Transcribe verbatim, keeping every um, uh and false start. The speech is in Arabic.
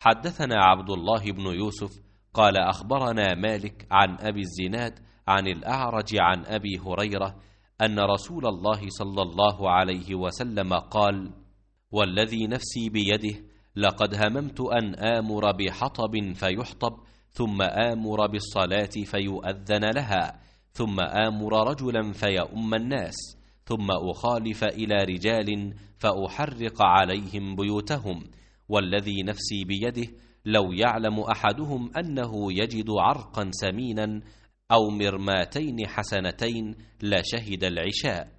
حدثنا عبد الله بن يوسف قال أخبرنا مالك عن أبي الزناد عن الأعرج عن أبي هريرة أن رسول الله صلى الله عليه وسلم قال: والذي نفسي بيده لقد هممت أن آمر بحطب فيحطب، ثم آمر بالصلاة فيؤذن لها، ثم آمر رجلا فيؤم الناس، ثم أخالف إلى رجال فأحرق عليهم بيوتهم. والذي نفسي بيده لو يعلم أحدهم أنه يجد عرقا سمينا أو مرماتين حسنتين لشهد العشاء.